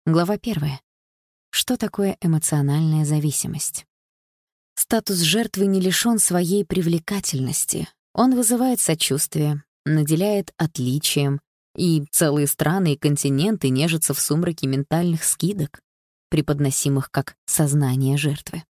Глава 1. Что такое эмоциональная зависимость? Статус жертвы не лишён своей привлекательности. Он вызывает сочувствие, наделяет отличием, и целые страны и континенты нежатся в сумраке ментальных скидок, преподносимых как сознание жертвы.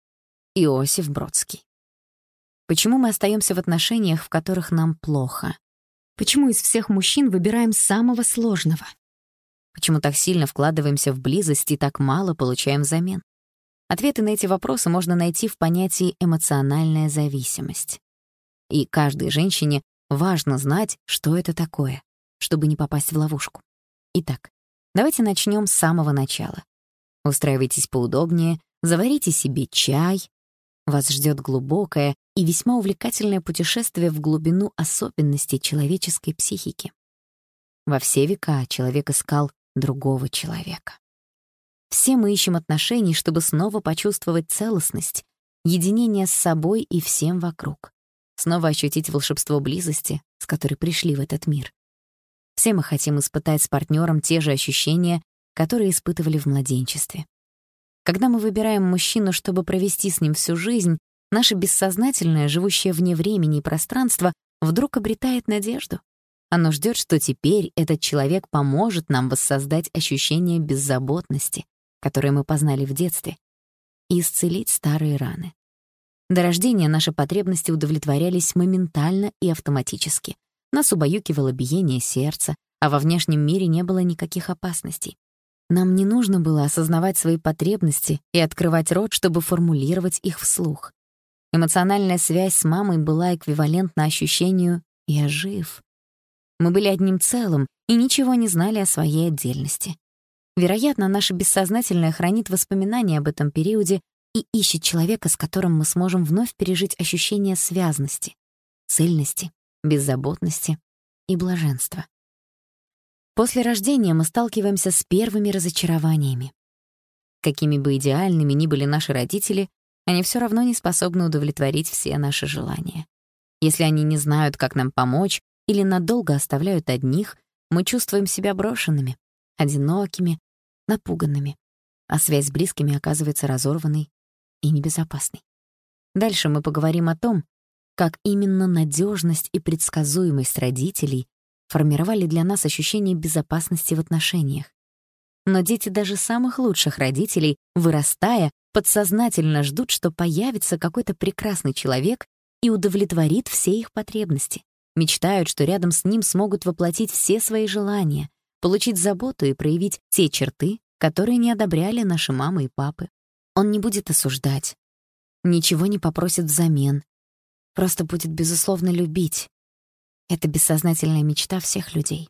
Иосиф Бродский. Почему мы остаёмся в отношениях, в которых нам плохо? Почему из всех мужчин выбираем самого сложного? Почему так сильно вкладываемся в близость и так мало получаем взамен? Ответы на эти вопросы можно найти в понятии «эмоциональная зависимость». И каждой женщине важно знать, что это такое, чтобы не попасть в ловушку. Итак, давайте начнем с самого начала. Устраивайтесь поудобнее, заварите себе чай. Вас ждет глубокое и весьма увлекательное путешествие в глубину особенностей человеческой психики. Во все века человек искал другого человека. Все мы ищем отношений, чтобы снова почувствовать целостность, единение с собой и всем вокруг, снова ощутить волшебство близости, с которой пришли в этот мир. Все мы хотим испытать с партнером те же ощущения, которые испытывали в младенчестве. Когда мы выбираем мужчину, чтобы провести с ним всю жизнь, наше бессознательное, живущее вне времени и пространства, вдруг обретает надежду. Оно ждет, что теперь этот человек поможет нам воссоздать ощущение беззаботности, которое мы познали в детстве, и исцелить старые раны. До рождения наши потребности удовлетворялись моментально и автоматически. Нас убаюкивало биение сердца, а во внешнем мире не было никаких опасностей. Нам не нужно было осознавать свои потребности и открывать рот, чтобы формулировать их вслух. Эмоциональная связь с мамой была эквивалентна ощущению «я жив». Мы были одним целым и ничего не знали о своей отдельности. Вероятно, наше бессознательное хранит воспоминания об этом периоде и ищет человека, с которым мы сможем вновь пережить ощущение связности, цельности, беззаботности и блаженства. После рождения мы сталкиваемся с первыми разочарованиями. Какими бы идеальными ни были наши родители, они всё равно не способны удовлетворить все наши желания. Если они не знают, как нам помочь, или надолго оставляют одних, мы чувствуем себя брошенными, одинокими, напуганными, а связь с близкими оказывается разорванной и небезопасной. Дальше мы поговорим о том, как именно надежность и предсказуемость родителей формировали для нас ощущение безопасности в отношениях. Но дети даже самых лучших родителей, вырастая, подсознательно ждут, что появится какой-то прекрасный человек и удовлетворит все их потребности. Мечтают, что рядом с ним смогут воплотить все свои желания, получить заботу и проявить те черты, которые не одобряли наши мамы и папы. Он не будет осуждать, ничего не попросит взамен, просто будет безусловно любить. Это бессознательная мечта всех людей.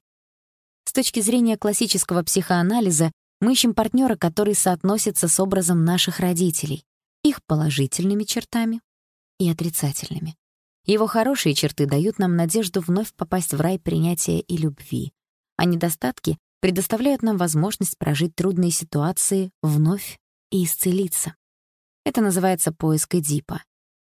С точки зрения классического психоанализа мы ищем партнера, который соотносится с образом наших родителей, их положительными чертами и отрицательными. Его хорошие черты дают нам надежду вновь попасть в рай принятия и любви, а недостатки предоставляют нам возможность прожить трудные ситуации вновь и исцелиться. Это называется поиск Эдипа.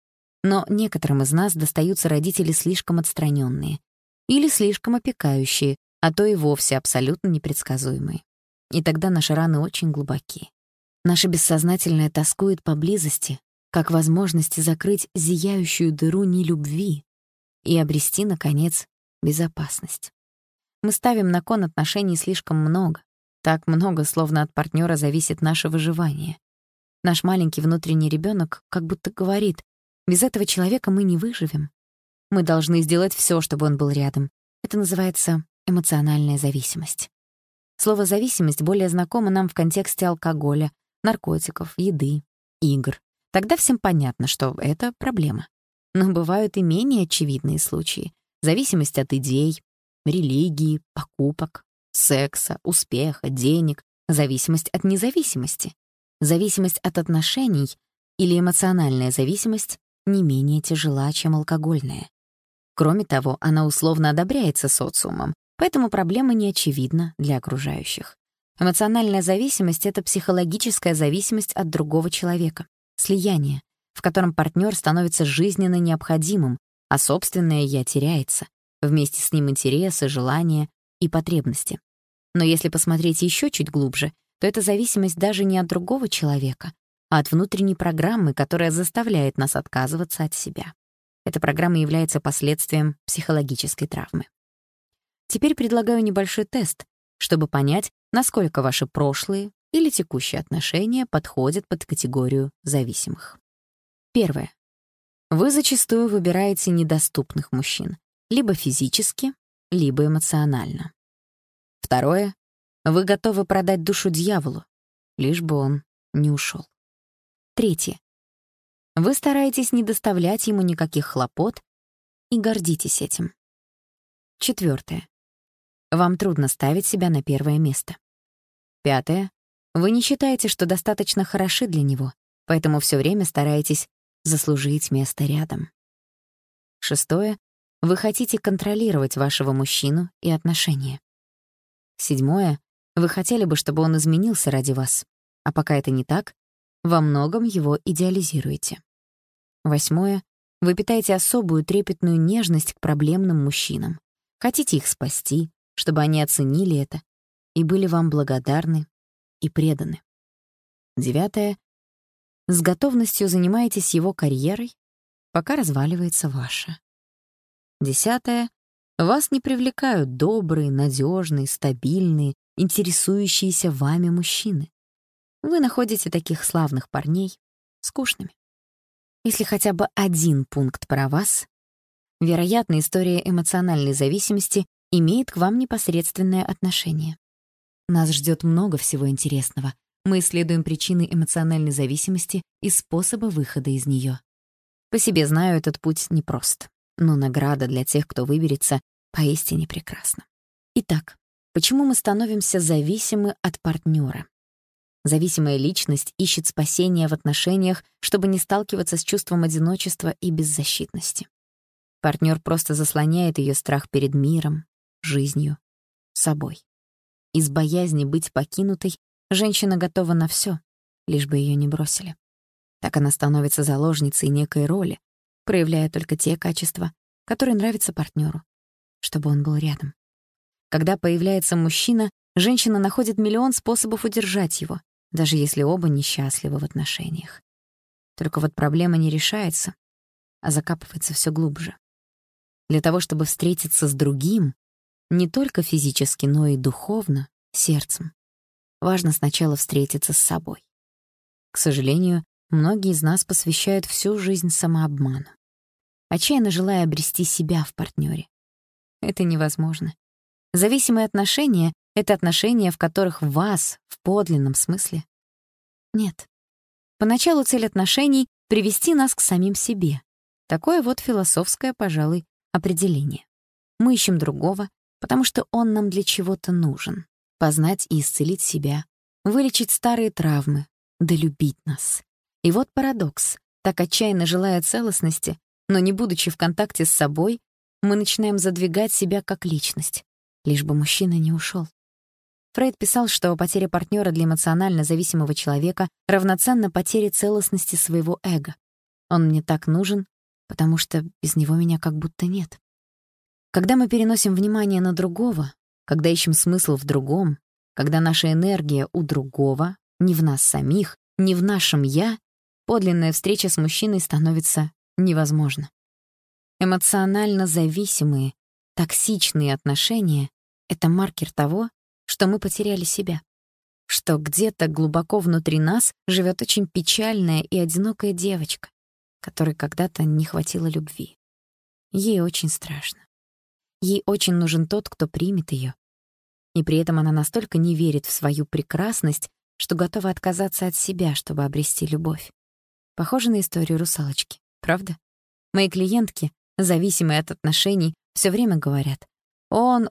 Но некоторым из нас достаются родители слишком отстраненные или слишком опекающие, а то и вовсе абсолютно непредсказуемые. И тогда наши раны очень глубоки. Наше бессознательное тоскует по близости, как возможности закрыть зияющую дыру нелюбви и обрести, наконец, безопасность. Мы ставим на кон отношений слишком много, так много, словно от партнера зависит наше выживание. Наш маленький внутренний ребенок как будто говорит: без этого человека мы не выживем. Мы должны сделать все, чтобы он был рядом. Это называется эмоциональная зависимость. Слово «зависимость» более знакомо нам в контексте алкоголя, наркотиков, еды, игр. Тогда всем понятно, что это проблема. Но бывают и менее очевидные случаи. Зависимость от идей, религии, покупок, секса, успеха, денег, зависимость от независимости, зависимость от отношений или эмоциональная зависимость не менее тяжела, чем алкогольная. Кроме того, она условно одобряется социумом, поэтому проблема не очевидна для окружающих. Эмоциональная зависимость — это психологическая зависимость от другого человека, слияние, в котором партнер становится жизненно необходимым, а собственное «я» теряется, вместе с ним интересы, желания и потребности. Но если посмотреть еще чуть глубже, то эта зависимость даже не от другого человека, а от внутренней программы, которая заставляет нас отказываться от себя. Эта программа является последствием психологической травмы. Теперь предлагаю небольшой тест, чтобы понять, насколько ваши прошлые или текущие отношения подходят под категорию зависимых. Первое. Вы зачастую выбираете недоступных мужчин, либо физически, либо эмоционально. Второе. Вы готовы продать душу дьяволу, лишь бы он не ушел. Третье. Вы стараетесь не доставлять ему никаких хлопот и гордитесь этим. Четвертое. Вам трудно ставить себя на первое место. Пятое. Вы не считаете, что достаточно хороши для него, поэтому все время стараетесь заслужить место рядом. Шестое. Вы хотите контролировать вашего мужчину и отношения. Седьмое. Вы хотели бы, чтобы он изменился ради вас, а пока это не так, во многом его идеализируете. Восьмое. Вы питаете особую трепетную нежность к проблемным мужчинам. Хотите их спасти, чтобы они оценили это и были вам благодарны и преданы. Девятое. С готовностью занимаетесь его карьерой, пока разваливается ваша. Десятое. Вас не привлекают добрые, надежные, стабильные, интересующиеся вами мужчины. Вы находите таких славных парней скучными. Если хотя бы один пункт про вас, вероятно, история эмоциональной зависимости имеет к вам непосредственное отношение. Нас ждет много всего интересного. Мы исследуем причины эмоциональной зависимости и способы выхода из нее. По себе знаю, этот путь непрост, но награда для тех, кто выберется, поистине прекрасна. Итак, почему мы становимся зависимы от партнера? Зависимая личность ищет спасения в отношениях, чтобы не сталкиваться с чувством одиночества и беззащитности. Партнер просто заслоняет ее страх перед миром, жизнью, собой. Из боязни быть покинутой женщина готова на все, лишь бы ее не бросили. Так она становится заложницей некой роли, проявляя только те качества, которые нравятся партнеру, чтобы он был рядом. Когда появляется мужчина, женщина находит миллион способов удержать его, даже если оба несчастливы в отношениях. Только вот проблема не решается, а закапывается все глубже. Для того, чтобы встретиться с другим, не только физически, но и духовно, сердцем, важно сначала встретиться с собой. К сожалению, многие из нас посвящают всю жизнь самообману, отчаянно желая обрести себя в партнере. Это невозможно. Зависимые отношения — это отношения, в которых вас в подлинном смысле нет. Поначалу цель отношений — привести нас к самим себе. Такое вот философское, пожалуй, определение. Мы ищем другого, потому что он нам для чего-то нужен. Познать и исцелить себя, вылечить старые травмы, долюбить нас. И вот парадокс. Так отчаянно желая целостности, но не будучи в контакте с собой, мы начинаем задвигать себя как личность, лишь бы мужчина не ушел. Фрейд писал, что потеря партнера для эмоционально зависимого человека равноценна потере целостности своего эго. Он мне так нужен, потому что без него меня как будто нет. Когда мы переносим внимание на другого, когда ищем смысл в другом, когда наша энергия у другого, не в нас самих, не в нашем «я», подлинная встреча с мужчиной становится невозможна. Эмоционально зависимые, токсичные отношения — это маркер того, что мы потеряли себя, что где-то глубоко внутри нас живет очень печальная и одинокая девочка, которой когда-то не хватило любви. Ей очень страшно. Ей очень нужен тот, кто примет ее. И при этом она настолько не верит в свою прекрасность, что готова отказаться от себя, чтобы обрести любовь. Похоже на историю русалочки, правда? Мои клиентки, зависимые от отношений, все время говорят: он,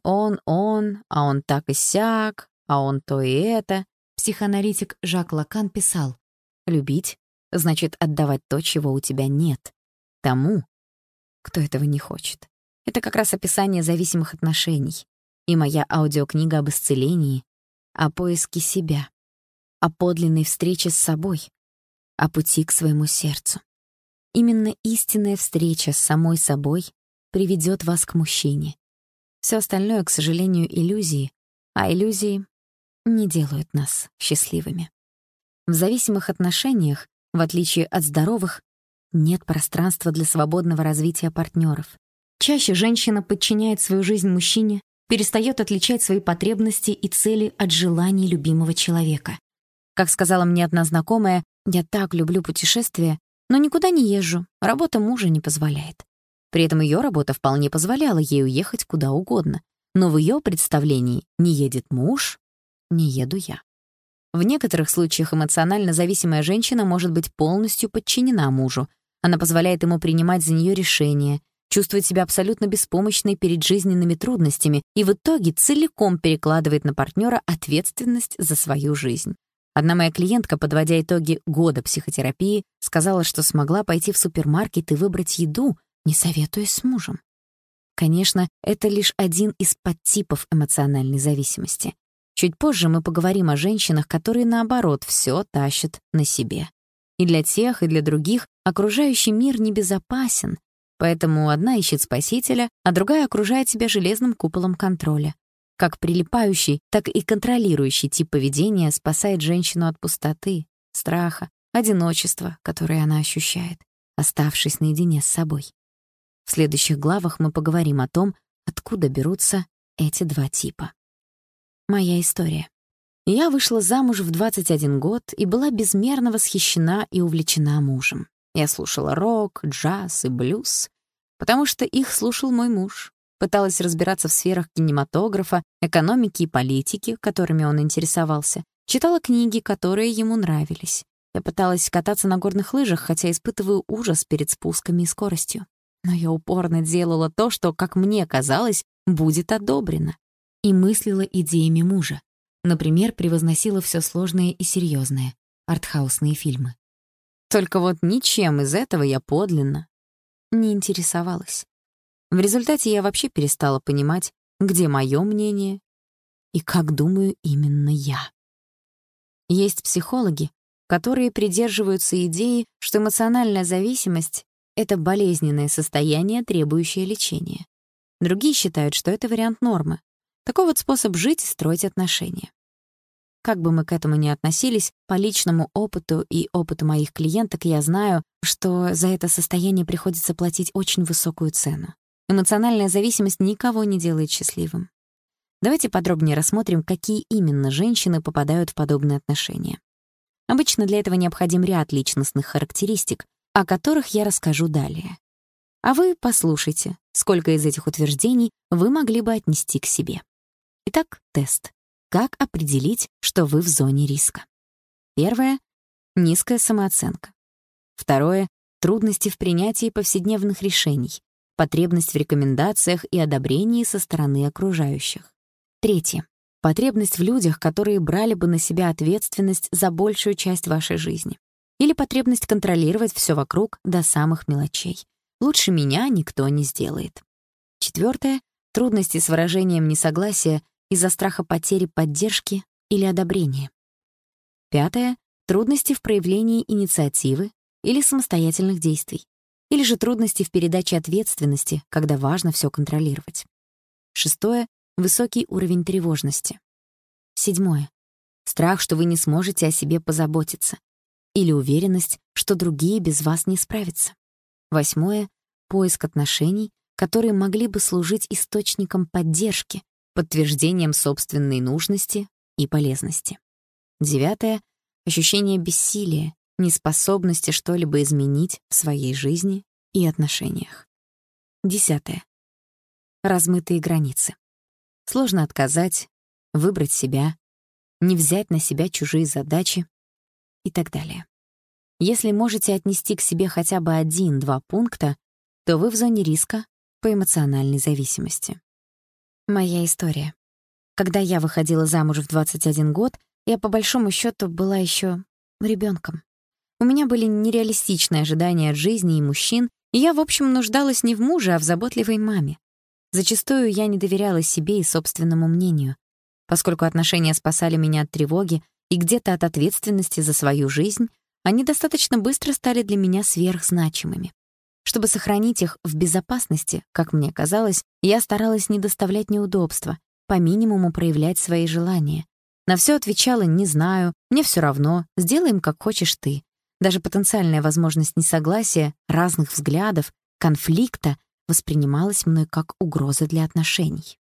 а он так и сяк, а он то и это. Психоаналитик Жак Лакан писал: любить значит отдавать то, чего у тебя нет, тому, кто этого не хочет. Это как раз описание зависимых отношений. И моя аудиокнига об исцелении, о поиске себя, о подлинной встрече с собой, о пути к своему сердцу. Именно истинная встреча с самой собой приведет вас к мужчине. Все остальное, к сожалению, иллюзии, а иллюзии не делают нас счастливыми. В зависимых отношениях, в отличие от здоровых, нет пространства для свободного развития партнеров. Чаще женщина подчиняет свою жизнь мужчине, перестает отличать свои потребности и цели от желаний любимого человека. Как сказала мне одна знакомая, «Я так люблю путешествия, но никуда не езжу, работа мужа не позволяет». При этом ее работа вполне позволяла ей уехать куда угодно. Но в ее представлении не едет муж, не еду я. В некоторых случаях эмоционально зависимая женщина может быть полностью подчинена мужу. Она позволяет ему принимать за нее решения, чувствует себя абсолютно беспомощной перед жизненными трудностями и в итоге целиком перекладывает на партнера ответственность за свою жизнь. Одна моя клиентка, подводя итоги года психотерапии, сказала, что смогла пойти в супермаркет и выбрать еду, не советуясь с мужем. Конечно, это лишь один из подтипов эмоциональной зависимости. Чуть позже мы поговорим о женщинах, которые, наоборот, все тащат на себе. И для тех, и для других окружающий мир небезопасен, поэтому одна ищет спасителя, а другая окружает себя железным куполом контроля. Как прилипающий, так и контролирующий тип поведения спасает женщину от пустоты, страха, одиночества, которое она ощущает, оставшись наедине с собой. В следующих главах мы поговорим о том, откуда берутся эти два типа. Моя история. Я вышла замуж в 21 год и была безмерно восхищена и увлечена мужем. Я слушала рок, джаз и блюз, потому что их слушал мой муж. Пыталась разбираться в сферах кинематографа, экономики и политики, которыми он интересовался. Читала книги, которые ему нравились. Я пыталась кататься на горных лыжах, хотя испытываю ужас перед спусками и скоростью. Но я упорно делала то, что, как мне казалось, будет одобрено. И мыслила идеями мужа. Например, превозносила все сложное и серьезное, артхаусные фильмы. Только вот ничем из этого я подлинно не интересовалась. В результате я вообще перестала понимать, где мое мнение и как думаю именно я. Есть психологи, которые придерживаются идеи, что эмоциональная зависимость — это болезненное состояние, требующее лечения. Другие считают, что это вариант нормы. Такой вот способ жить и строить отношения. Как бы мы к этому ни относились, по личному опыту и опыту моих клиенток я знаю, что за это состояние приходится платить очень высокую цену. Эмоциональная зависимость никого не делает счастливым. Давайте подробнее рассмотрим, какие именно женщины попадают в подобные отношения. Обычно для этого необходим ряд личностных характеристик, о которых я расскажу далее. А вы послушайте, сколько из этих утверждений вы могли бы отнести к себе. Итак, тест. Как определить, что вы в зоне риска? Первое — низкая самооценка. Второе — трудности в принятии повседневных решений, потребность в рекомендациях и одобрении со стороны окружающих. Третье — потребность в людях, которые брали бы на себя ответственность за большую часть вашей жизни. Или потребность контролировать все вокруг до самых мелочей. Лучше меня никто не сделает. Четвертое — трудности с выражением несогласия из-за страха потери поддержки или одобрения. Пятое — трудности в проявлении инициативы или самостоятельных действий. Или же трудности в передаче ответственности, когда важно все контролировать. Шестое — высокий уровень тревожности. Седьмое — страх, что вы не сможете о себе позаботиться. Или уверенность, что другие без вас не справятся. Восьмое — поиск отношений, которые могли бы служить источником поддержки, подтверждением собственной нужности и полезности. Девятое — ощущение бессилия, неспособности что-либо изменить в своей жизни и отношениях. Десятое — размытые границы. Сложно отказать, выбрать себя, не взять на себя чужие задачи и так далее. Если можете отнести к себе хотя бы 1-2 пункта, то вы в зоне риска по эмоциональной зависимости. Моя история. Когда я выходила замуж в 21 год, я по большому счету была еще ребенком. У меня были нереалистичные ожидания от жизни и мужчин, и я, в общем, нуждалась не в муже, а в заботливой маме. Зачастую я не доверяла себе и собственному мнению. Поскольку отношения спасали меня от тревоги и где-то от ответственности за свою жизнь, они достаточно быстро стали для меня сверхзначимыми. Чтобы сохранить их в безопасности, как мне казалось, я старалась не доставлять неудобства, по минимуму проявлять свои желания. На все отвечала «не знаю», «мне все равно», «сделаем, как хочешь ты». Даже потенциальная возможность несогласия, разных взглядов, конфликта воспринималась мной как угроза для отношений.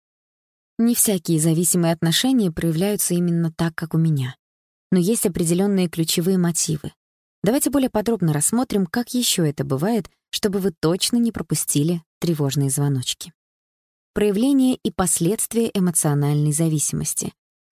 Не всякие зависимые отношения проявляются именно так, как у меня. Но есть определенные ключевые мотивы. Давайте более подробно рассмотрим, как еще это бывает, чтобы вы точно не пропустили тревожные звоночки. Проявление и последствия эмоциональной зависимости.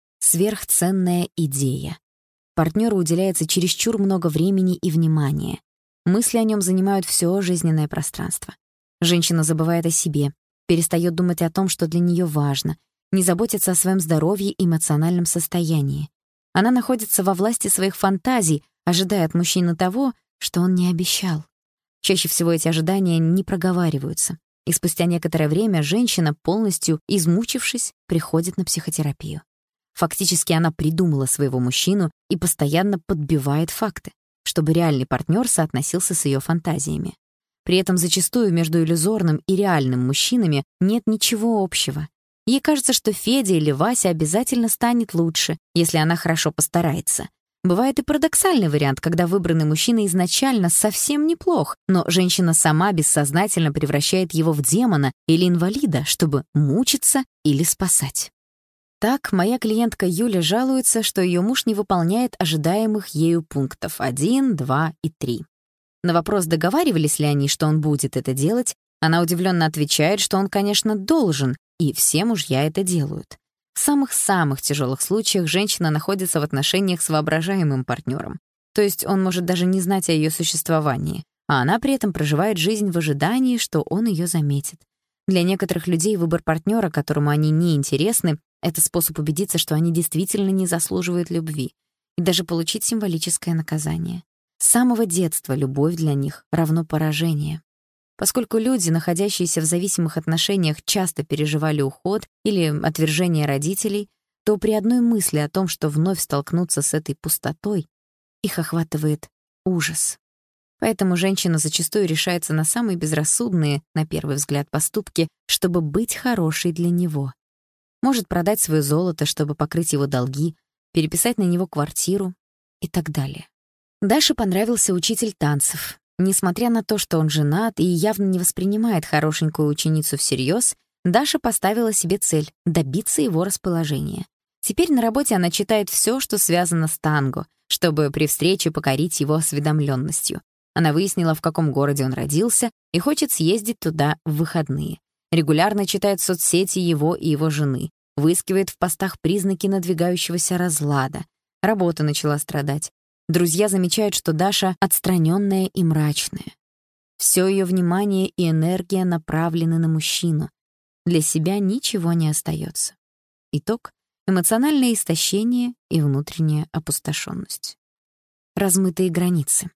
Сверхценная идея. Партнеру уделяется чересчур много времени и внимания. Мысли о нем занимают все жизненное пространство. Женщина забывает о себе, перестает думать о том, что для нее важно, не заботится о своем здоровье и эмоциональном состоянии. Она находится во власти своих фантазий, ожидая от мужчины того, что он не обещал. Чаще всего эти ожидания не проговариваются, и спустя некоторое время женщина, полностью измучившись, приходит на психотерапию. Фактически она придумала своего мужчину и постоянно подбивает факты, чтобы реальный партнер соотносился с ее фантазиями. При этом зачастую между иллюзорным и реальным мужчинами нет ничего общего. Ей кажется, что Федя или Вася обязательно станет лучше, если она хорошо постарается. Бывает и парадоксальный вариант, когда выбранный мужчина изначально совсем неплох, но женщина сама бессознательно превращает его в демона или инвалида, чтобы мучиться или спасать. Так, моя клиентка Юля жалуется, что ее муж не выполняет ожидаемых ею пунктов 1, 2 и 3. На вопрос, договаривались ли они, что он будет это делать, она удивленно отвечает, что он, конечно, должен, и все мужья это делают. В самых-самых тяжелых случаях женщина находится в отношениях с воображаемым партнером. То есть он может даже не знать о ее существовании, а она при этом проживает жизнь в ожидании, что он ее заметит. Для некоторых людей выбор партнера, которому они не интересны, это способ убедиться, что они действительно не заслуживают любви, и даже получить символическое наказание. С самого детства любовь для них равно поражение. Поскольку люди, находящиеся в зависимых отношениях, часто переживали уход или отвержение родителей, то при одной мысли о том, что вновь столкнутся с этой пустотой, их охватывает ужас. Поэтому женщина зачастую решается на самые безрассудные, на первый взгляд, поступки, чтобы быть хорошей для него. Может продать свое золото, чтобы покрыть его долги, переписать на него квартиру и так далее. Даше понравился учитель танцев. Несмотря на то, что он женат и явно не воспринимает хорошенькую ученицу всерьез, Даша поставила себе цель — добиться его расположения. Теперь на работе она читает все, что связано с танго, чтобы при встрече покорить его осведомленностью. Она выяснила, в каком городе он родился, и хочет съездить туда в выходные. Регулярно читает соцсети его и его жены, выискивает в постах признаки надвигающегося разлада. Работа начала страдать. Друзья замечают, что Даша отстраненная и мрачная. Все ее внимание и энергия направлены на мужчину. Для себя ничего не остается. Итог — эмоциональное истощение и внутренняя опустошенность. Размытые границы.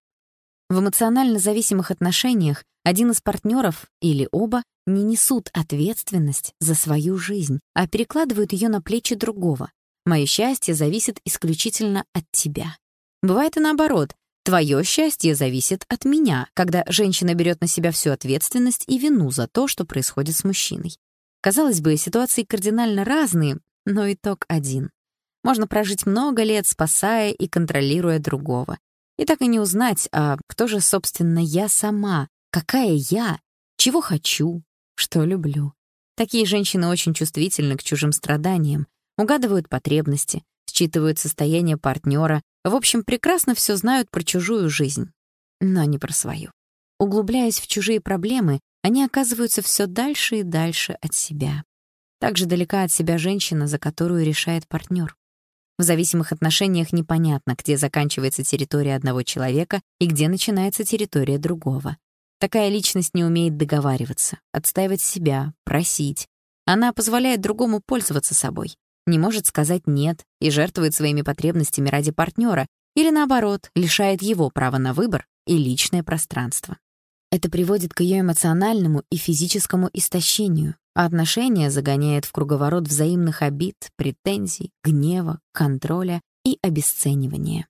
В эмоционально зависимых отношениях один из партнеров или оба не несут ответственность за свою жизнь, а перекладывают ее на плечи другого. «Мое счастье зависит исключительно от тебя». Бывает и наоборот. Твое счастье зависит от меня, когда женщина берет на себя всю ответственность и вину за то, что происходит с мужчиной. Казалось бы, ситуации кардинально разные, но итог один. Можно прожить много лет, спасая и контролируя другого. И так и не узнать, а кто же, собственно, я сама, какая я, чего хочу, что люблю. Такие женщины очень чувствительны к чужим страданиям, угадывают потребности, считывают состояние партнера, в общем, прекрасно все знают про чужую жизнь, но не про свою. Углубляясь в чужие проблемы, они оказываются все дальше и дальше от себя. Так же далека от себя женщина, за которую решает партнер. В зависимых отношениях непонятно, где заканчивается территория одного человека и где начинается территория другого. Такая личность не умеет договариваться, отстаивать себя, просить. Она позволяет другому пользоваться собой, не может сказать «нет» и жертвует своими потребностями ради партнера, или, наоборот, лишает его права на выбор и личное пространство. Это приводит к ее эмоциональному и физическому истощению, а отношения загоняет в круговорот взаимных обид, претензий, гнева, контроля и обесценивания.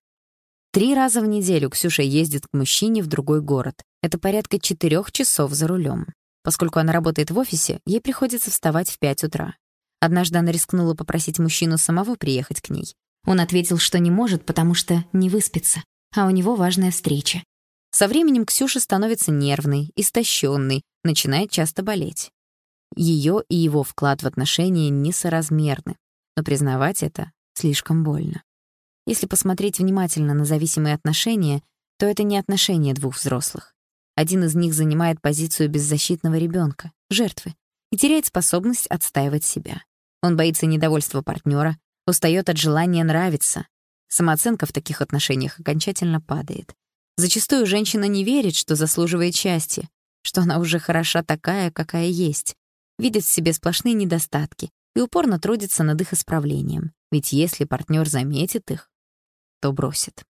3 раза в неделю Ксюша ездит к мужчине в другой город. Это порядка 4 часов за рулем. Поскольку она работает в офисе, ей приходится вставать в 5 утра. Однажды она рискнула попросить мужчину самого приехать к ней. Он ответил, что не может, потому что не выспится, а у него важная встреча. Со временем Ксюша становится нервной, истощенной, начинает часто болеть. Ее и его вклад в отношения несоразмерны, но признавать это слишком больно. Если посмотреть внимательно на зависимые отношения, то это не отношения двух взрослых. Один из них занимает позицию беззащитного ребенка, жертвы, и теряет способность отстаивать себя. Он боится недовольства партнера, устает от желания нравиться. Самооценка в таких отношениях окончательно падает. Зачастую женщина не верит, что заслуживает счастья, что она уже хороша такая, какая есть, видит в себе сплошные недостатки и упорно трудится над их исправлением. Ведь если партнер заметит их, то бросит.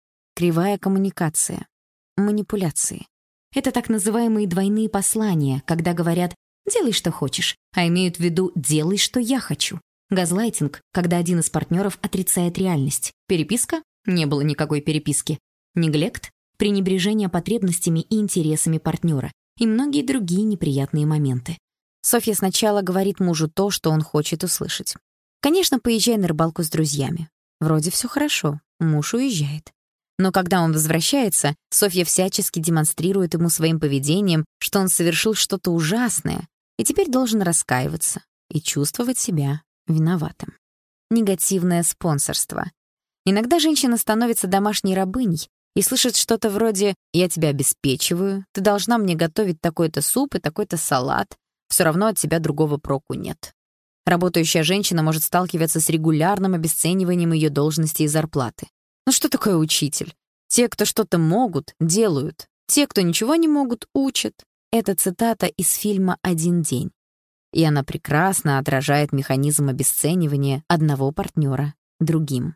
Кривая коммуникация, манипуляции. Это так называемые двойные послания, когда говорят «делай, что хочешь», а имеют в виду «делай, что я хочу». Газлайтинг, когда один из партнеров отрицает реальность. Переписка? Не было никакой переписки. Неглект? Пренебрежение потребностями и интересами партнера. И многие другие неприятные моменты. Софья сначала говорит мужу то, что он хочет услышать. Конечно, поезжай на рыбалку с друзьями. Вроде все хорошо, муж уезжает. Но когда он возвращается, Софья всячески демонстрирует ему своим поведением, что он совершил что-то ужасное и теперь должен раскаиваться и чувствовать себя виноватым. Негативное спонсорство. Иногда женщина становится домашней рабыней и слышит что-то вроде «я тебя обеспечиваю, ты должна мне готовить такой-то суп и такой-то салат, все равно от тебя другого проку нет». Работающая женщина может сталкиваться с регулярным обесцениванием ее должности и зарплаты. Ну что такое учитель? Те, кто что-то могут, делают. Те, кто ничего не могут, учат. Это цитата из фильма «Один день». И она прекрасно отражает механизм обесценивания одного партнера другим.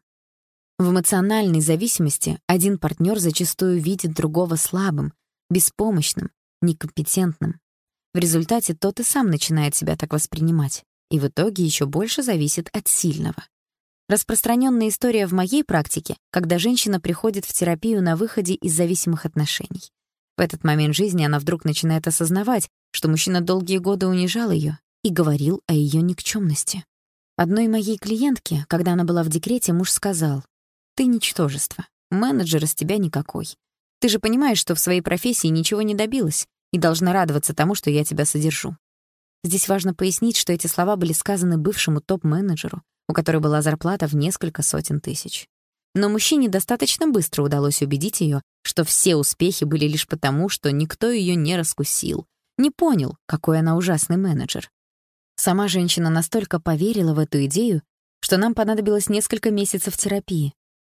В эмоциональной зависимости один партнер зачастую видит другого слабым, беспомощным, некомпетентным. В результате тот и сам начинает себя так воспринимать, и в итоге еще больше зависит от сильного. Распространенная история в моей практике, когда женщина приходит в терапию на выходе из зависимых отношений. В этот момент жизни она вдруг начинает осознавать, что мужчина долгие годы унижал ее и говорил о ее никчемности. Одной моей клиентке, когда она была в декрете, муж сказал: «Ты ничтожество, менеджер из тебя никакой. Ты же понимаешь, что в своей профессии ничего не добилась и должна радоваться тому, что я тебя содержу». Здесь важно пояснить, что эти слова были сказаны бывшему топ-менеджеру, у которой была зарплата в несколько сотен тысяч. Но мужчине достаточно быстро удалось убедить ее, что все успехи были лишь потому, что никто ее не раскусил, не понял, какой она ужасный менеджер. Сама женщина настолько поверила в эту идею, что нам понадобилось несколько месяцев терапии,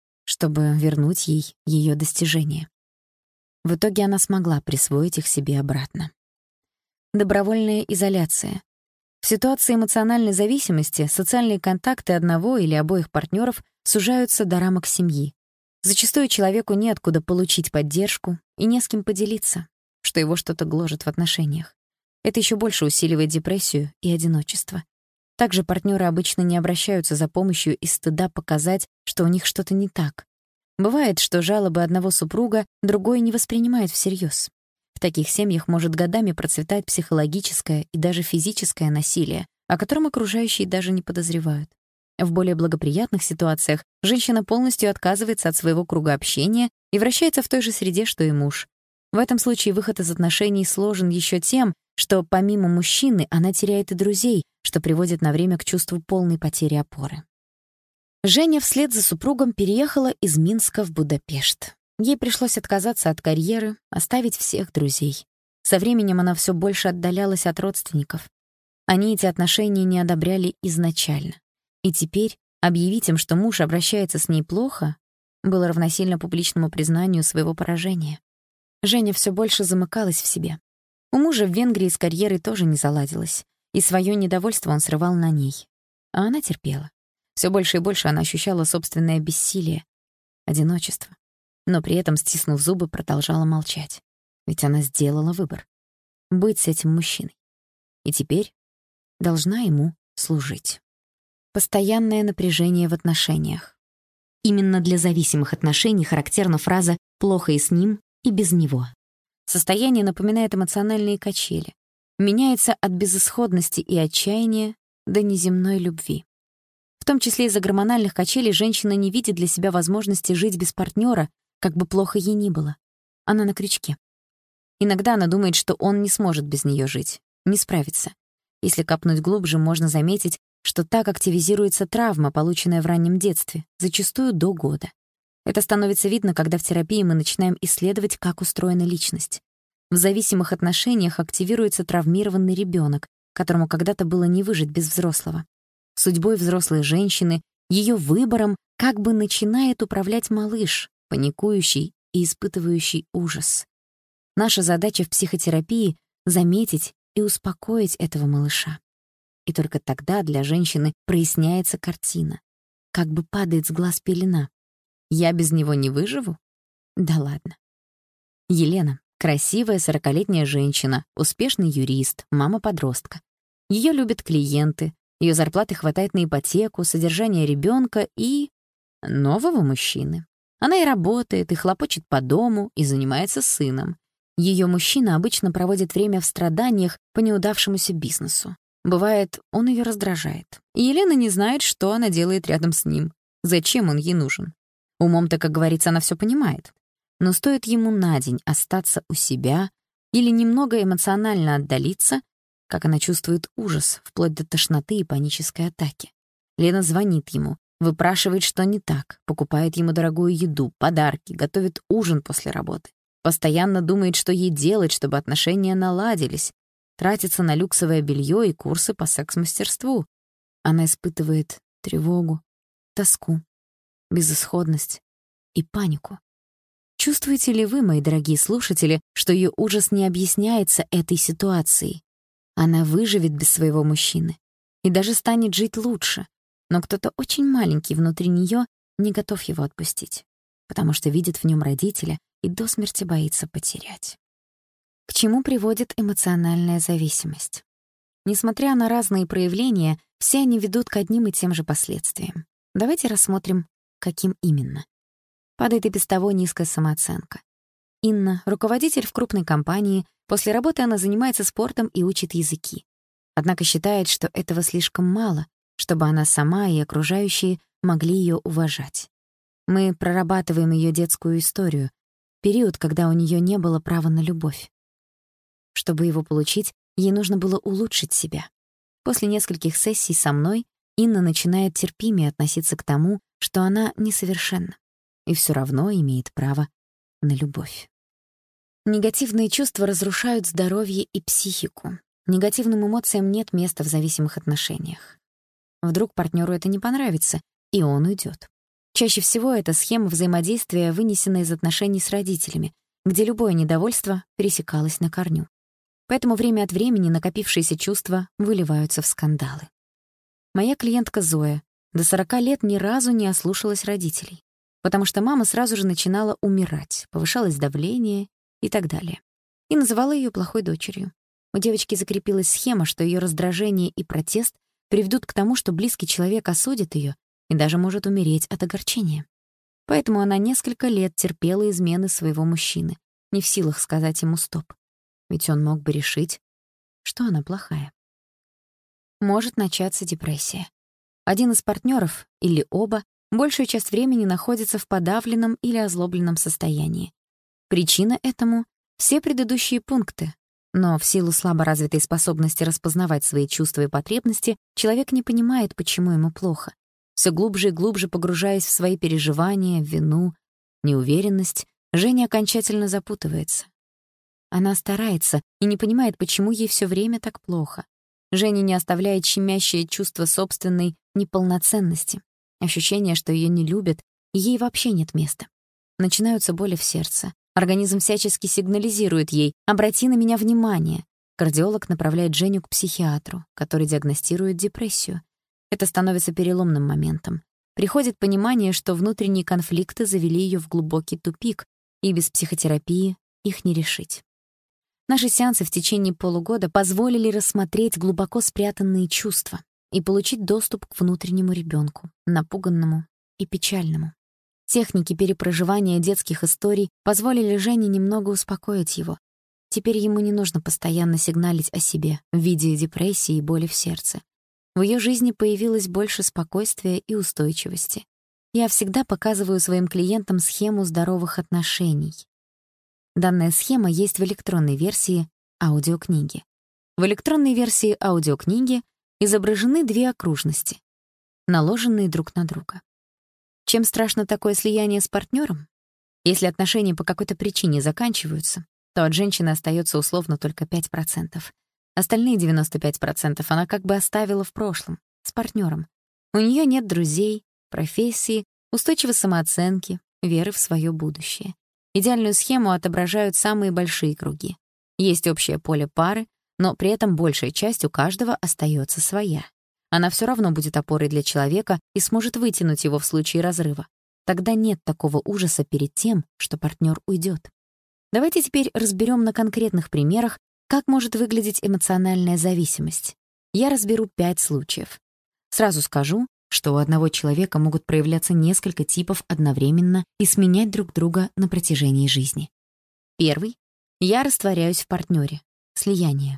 чтобы вернуть ей ее достижения. В итоге она смогла присвоить их себе обратно. Добровольная изоляция. В ситуации эмоциональной зависимости социальные контакты одного или обоих партнеров сужаются до рамок семьи. Зачастую человеку неоткуда получить поддержку и не с кем поделиться, что его что-то гложет в отношениях. Это еще больше усиливает депрессию и одиночество. Также партнеры обычно не обращаются за помощью из стыда показать, что у них что-то не так. Бывает, что жалобы одного супруга другой не воспринимает всерьез. В таких семьях может годами процветать психологическое и даже физическое насилие, о котором окружающие даже не подозревают. В более благоприятных ситуациях женщина полностью отказывается от своего круга общения и вращается в той же среде, что и муж. В этом случае выход из отношений сложен еще тем, что помимо мужчины она теряет и друзей, что приводит на время к чувству полной потери опоры. Женя вслед за супругом переехала из Минска в Будапешт. Ей пришлось отказаться от карьеры, оставить всех друзей. Со временем она все больше отдалялась от родственников. Они эти отношения не одобряли изначально. И теперь объявить им, что муж обращается с ней плохо, было равносильно публичному признанию своего поражения. Женя все больше замыкалась в себе. У мужа в Венгрии с карьерой тоже не заладилось, и свое недовольство он срывал на ней. А она терпела. Все больше и больше она ощущала собственное бессилие, одиночество. Но при этом, стиснув зубы, продолжала молчать. Ведь она сделала выбор — быть с этим мужчиной. И теперь должна ему служить. Постоянное напряжение в отношениях. Именно для зависимых отношений характерна фраза «плохо и с ним, и без него». Состояние напоминает эмоциональные качели. Меняется от безысходности и отчаяния до неземной любви. В том числе из-за гормональных качелей женщина не видит для себя возможности жить без партнера, как бы плохо ей ни было. Она на крючке. Иногда она думает, что он не сможет без нее жить, не справится. Если копнуть глубже, можно заметить, что так активизируется травма, полученная в раннем детстве, зачастую до года. Это становится видно, когда в терапии мы начинаем исследовать, как устроена личность. В зависимых отношениях активируется травмированный ребенок, которому когда-то было не выжить без взрослого. Судьбой взрослой женщины, ее выбором как бы начинает управлять малыш, паникующий и испытывающий ужас. Наша задача в психотерапии — заметить и успокоить этого малыша. И только тогда для женщины проясняется картина. Как бы падает с глаз пелена. Я без него не выживу? Да ладно. Елена — красивая 40-летняя женщина, успешный юрист, мама-подростка. Ее любят клиенты, ее зарплаты хватает на ипотеку, содержание ребенка и нового мужчины. Она и работает, и хлопочет по дому, и занимается сыном. Ее мужчина обычно проводит время в страданиях по неудавшемуся бизнесу. Бывает, он ее раздражает. И Елена не знает, что она делает рядом с ним. Зачем он ей нужен? Умом-то, как говорится, она все понимает. Но стоит ему на день остаться у себя или немного эмоционально отдалиться, как она чувствует ужас, вплоть до тошноты и панической атаки. Лена звонит ему, выпрашивает, что не так, покупает ему дорогую еду, подарки, готовит ужин после работы. Постоянно думает, что ей делать, чтобы отношения наладились, тратится на люксовое белье и курсы по секс-мастерству. Она испытывает тревогу, тоску, безысходность и панику. Чувствуете ли вы, мои дорогие слушатели, что ее ужас не объясняется этой ситуацией? Она выживет без своего мужчины и даже станет жить лучше, но кто-то очень маленький внутри нее не готов его отпустить, потому что видит в нем родителя и до смерти боится потерять. К чему приводит эмоциональная зависимость? Несмотря на разные проявления, все они ведут к одним и тем же последствиям. Давайте рассмотрим, каким именно. Падает и без того низкая самооценка. Инна — руководитель в крупной компании, после работы она занимается спортом и учит языки. Однако считает, что этого слишком мало, чтобы она сама и окружающие могли ее уважать. Мы прорабатываем ее детскую историю, период, когда у нее не было права на любовь. Чтобы его получить, ей нужно было улучшить себя. После нескольких сессий со мной Инна начинает терпимее относиться к тому, что она несовершенна и все равно имеет право на любовь. Негативные чувства разрушают здоровье и психику. Негативным эмоциям нет места в зависимых отношениях. Вдруг партнеру это не понравится, и он уйдет. Чаще всего это схема взаимодействия, вынесенная из отношений с родителями, где любое недовольство пересекалось на корню. Поэтому время от времени накопившиеся чувства выливаются в скандалы. Моя клиентка Зоя до 40 лет ни разу не ослушалась родителей, потому что мама сразу же начинала умирать, повышалось давление и так далее. И называла ее плохой дочерью. У девочки закрепилась схема, что ее раздражение и протест приведут к тому, что близкий человек осудит ее и даже может умереть от огорчения. Поэтому она несколько лет терпела измены своего мужчины, не в силах сказать ему «стоп». Ведь он мог бы решить, что она плохая. Может начаться депрессия. Один из партнеров или оба большую часть времени находится в подавленном или озлобленном состоянии. Причина этому — все предыдущие пункты. Но в силу слабо развитой способности распознавать свои чувства и потребности человек не понимает, почему ему плохо. Все глубже и глубже погружаясь в свои переживания, вину, неуверенность, Женя окончательно запутывается. Она старается и не понимает, почему ей все время так плохо. Женя не оставляет щемящее чувство собственной неполноценности, ощущение, что ее не любят, и ей вообще нет места. Начинаются боли в сердце. Организм всячески сигнализирует ей: «Обрати на меня внимание». Кардиолог направляет Женю к психиатру, который диагностирует депрессию. Это становится переломным моментом. Приходит понимание, что внутренние конфликты завели ее в глубокий тупик, и без психотерапии их не решить. Наши сеансы в течение полугода позволили рассмотреть глубоко спрятанные чувства и получить доступ к внутреннему ребенку, напуганному и печальному. Техники перепроживания детских историй позволили Жене немного успокоить его. Теперь ему не нужно постоянно сигналить о себе в виде депрессии и боли в сердце. В ее жизни появилось больше спокойствия и устойчивости. Я всегда показываю своим клиентам схему здоровых отношений. Данная схема есть в электронной версии аудиокниги. В электронной версии аудиокниги изображены две окружности, наложенные друг на друга. Чем страшно такое слияние с партнером? Если отношения по какой-то причине заканчиваются, то от женщины остается условно только 5%. Остальные 95% она как бы оставила в прошлом, с партнером. У нее нет друзей, профессии, устойчивой самооценки, веры в свое будущее. Идеальную схему отображают самые большие круги. Есть общее поле пары, но при этом большая часть у каждого остается своя. Она все равно будет опорой для человека и сможет вытянуть его в случае разрыва. Тогда нет такого ужаса перед тем, что партнер уйдет. Давайте теперь разберем на конкретных примерах, как может выглядеть эмоциональная зависимость. Я разберу 5 случаев. Сразу скажу, что у одного человека могут проявляться несколько типов одновременно и сменять друг друга на протяжении жизни. Первый — я растворяюсь в партнере. Слияние.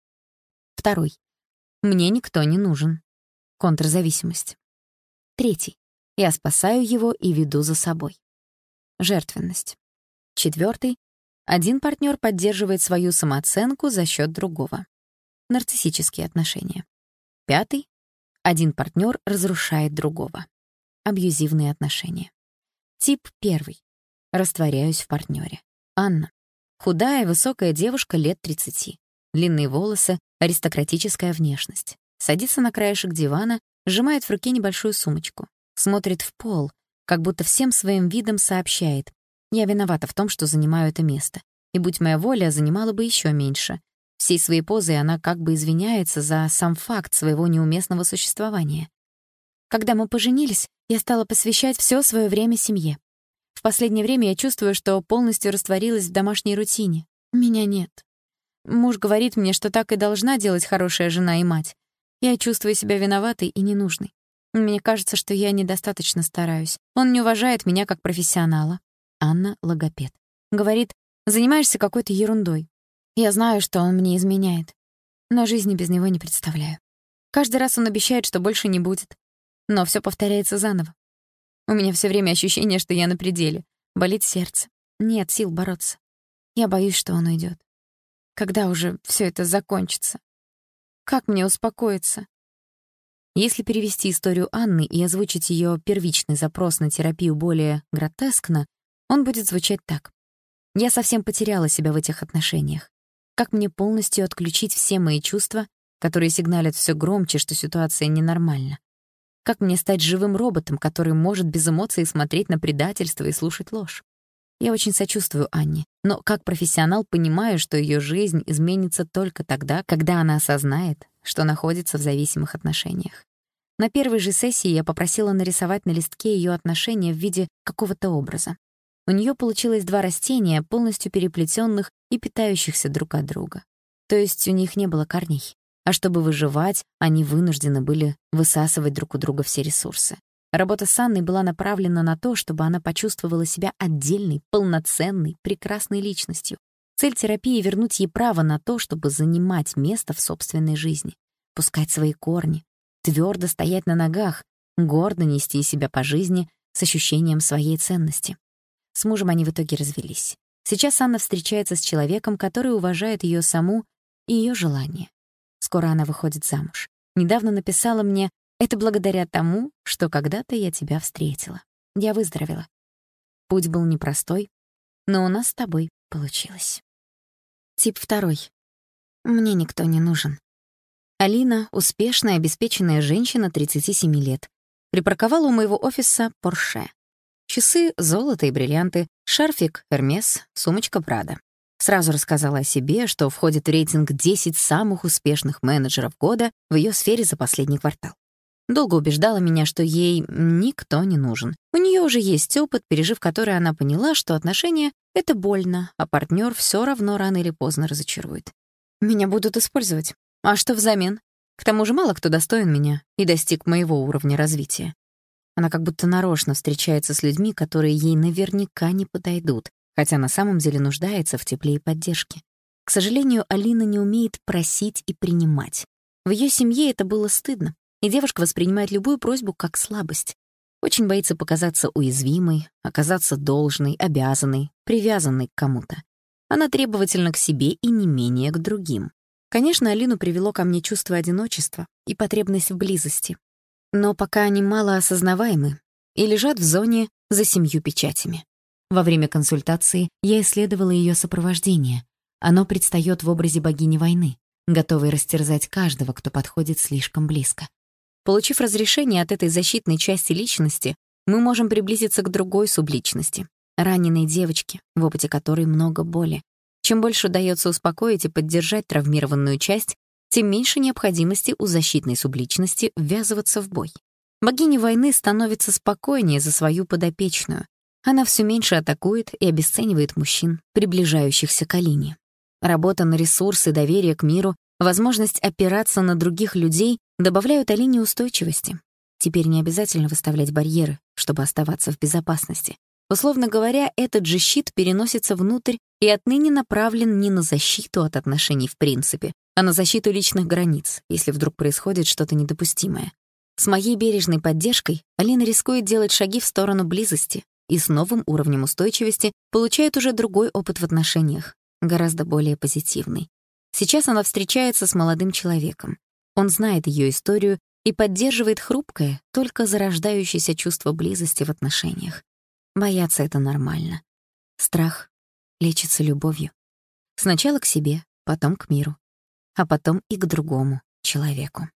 Второй — мне никто не нужен. Контрзависимость. Третий — я спасаю его и веду за собой. Жертвенность. Четвертый — один партнер поддерживает свою самооценку за счет другого. Нарциссические отношения. Пятый — один партнер разрушает другого. Абьюзивные отношения. Тип 1. Растворяюсь в партнере. Анна. Худая, высокая девушка лет 30. Длинные волосы, аристократическая внешность. Садится на краешек дивана, сжимает в руке небольшую сумочку. Смотрит в пол, как будто всем своим видом сообщает: «Я виновата в том, что занимаю это место. И будь моя воля, занимала бы еще меньше». Всей своей позой она как бы извиняется за сам факт своего неуместного существования. Когда мы поженились, я стала посвящать все свое время семье. В последнее время я чувствую, что полностью растворилась в домашней рутине. Меня нет. Муж говорит мне, что так и должна делать хорошая жена и мать. Я чувствую себя виноватой и ненужной. Мне кажется, что я недостаточно стараюсь. Он не уважает меня как профессионала. Анна — логопед. Говорит: занимаешься какой-то ерундой. Я знаю, что он мне изменяет, но жизни без него не представляю. Каждый раз он обещает, что больше не будет. Но все повторяется заново. У меня все время ощущение, что я на пределе. Болит сердце. Нет сил бороться. Я боюсь, что он уйдет. Когда уже все это закончится? Как мне успокоиться? Если перевести историю Анны и озвучить ее первичный запрос на терапию более гротескно, он будет звучать так. Я совсем потеряла себя в этих отношениях. Как мне полностью отключить все мои чувства, которые сигналят все громче, что ситуация ненормальна? Как мне стать живым роботом, который может без эмоций смотреть на предательство и слушать ложь? Я очень сочувствую Анне, но как профессионал понимаю, что ее жизнь изменится только тогда, когда она осознает, что находится в зависимых отношениях. На первой же сессии я попросила нарисовать на листке ее отношения в виде какого-то образа. У нее получилось 2 растения, полностью переплетенных и питающихся друг от друга. То есть у них не было корней. А чтобы выживать, они вынуждены были высасывать друг у друга все ресурсы. Работа с Анной была направлена на то, чтобы она почувствовала себя отдельной, полноценной, прекрасной личностью. Цель терапии — вернуть ей право на то, чтобы занимать место в собственной жизни, пускать свои корни, твердо стоять на ногах, гордо нести себя по жизни с ощущением своей ценности. С мужем они в итоге развелись. Сейчас Анна встречается с человеком, который уважает ее саму и ее желания. Скоро она выходит замуж. Недавно написала мне: «Это благодаря тому, что когда-то я тебя встретила. Я выздоровела. Путь был непростой, но у нас с тобой получилось». Тип 2. Мне никто не нужен. Алина — успешная, обеспеченная женщина 37 лет. Припарковала у моего офиса Порше. Часы, золото и бриллианты, шарфик Hermes, сумочка Prada. Сразу рассказала о себе, что входит в рейтинг 10 самых успешных менеджеров года в ее сфере за последний квартал. Долго убеждала меня, что ей никто не нужен. У нее уже есть опыт, пережив который она поняла, что отношения — это больно, а партнер все равно рано или поздно разочарует. Меня будут использовать. А что взамен? К тому же мало кто достоин меня и достиг моего уровня развития. Она как будто нарочно встречается с людьми, которые ей наверняка не подойдут, хотя на самом деле нуждается в тепле и поддержке. К сожалению, Алина не умеет просить и принимать. В ее семье это было стыдно, и девушка воспринимает любую просьбу как слабость. Очень боится показаться уязвимой, оказаться должной, обязанной, привязанной к кому-то. Она требовательна к себе и не менее к другим. Конечно, Алину привело ко мне чувство одиночества и потребность в близости. Но пока они мало осознаваемы и лежат в зоне за 7 печатями. Во время консультации я исследовала ее сопровождение. Оно предстаёт в образе богини войны, готовой растерзать каждого, кто подходит слишком близко. Получив разрешение от этой защитной части личности, мы можем приблизиться к другой субличности, раненой девочке, в опыте которой много боли. Чем больше удается успокоить и поддержать травмированную часть, тем меньше необходимости у защитной субличности ввязываться в бой. Богиня войны становится спокойнее за свою подопечную. Она все меньше атакует и обесценивает мужчин, приближающихся к Алине. Работа на ресурсы, доверие к миру, возможность опираться на других людей добавляют Алине устойчивости. Теперь не обязательно выставлять барьеры, чтобы оставаться в безопасности. Условно говоря, этот же щит переносится внутрь и отныне направлен не на защиту от отношений в принципе, а на защиту личных границ, если вдруг происходит что-то недопустимое. С моей бережной поддержкой Алина рискует делать шаги в сторону близости и с новым уровнем устойчивости получает уже другой опыт в отношениях, гораздо более позитивный. Сейчас она встречается с молодым человеком. Он знает ее историю и поддерживает хрупкое, только зарождающееся чувство близости в отношениях. Бояться — это нормально. Страх лечится любовью. Сначала к себе, потом к миру, а потом и к другому человеку.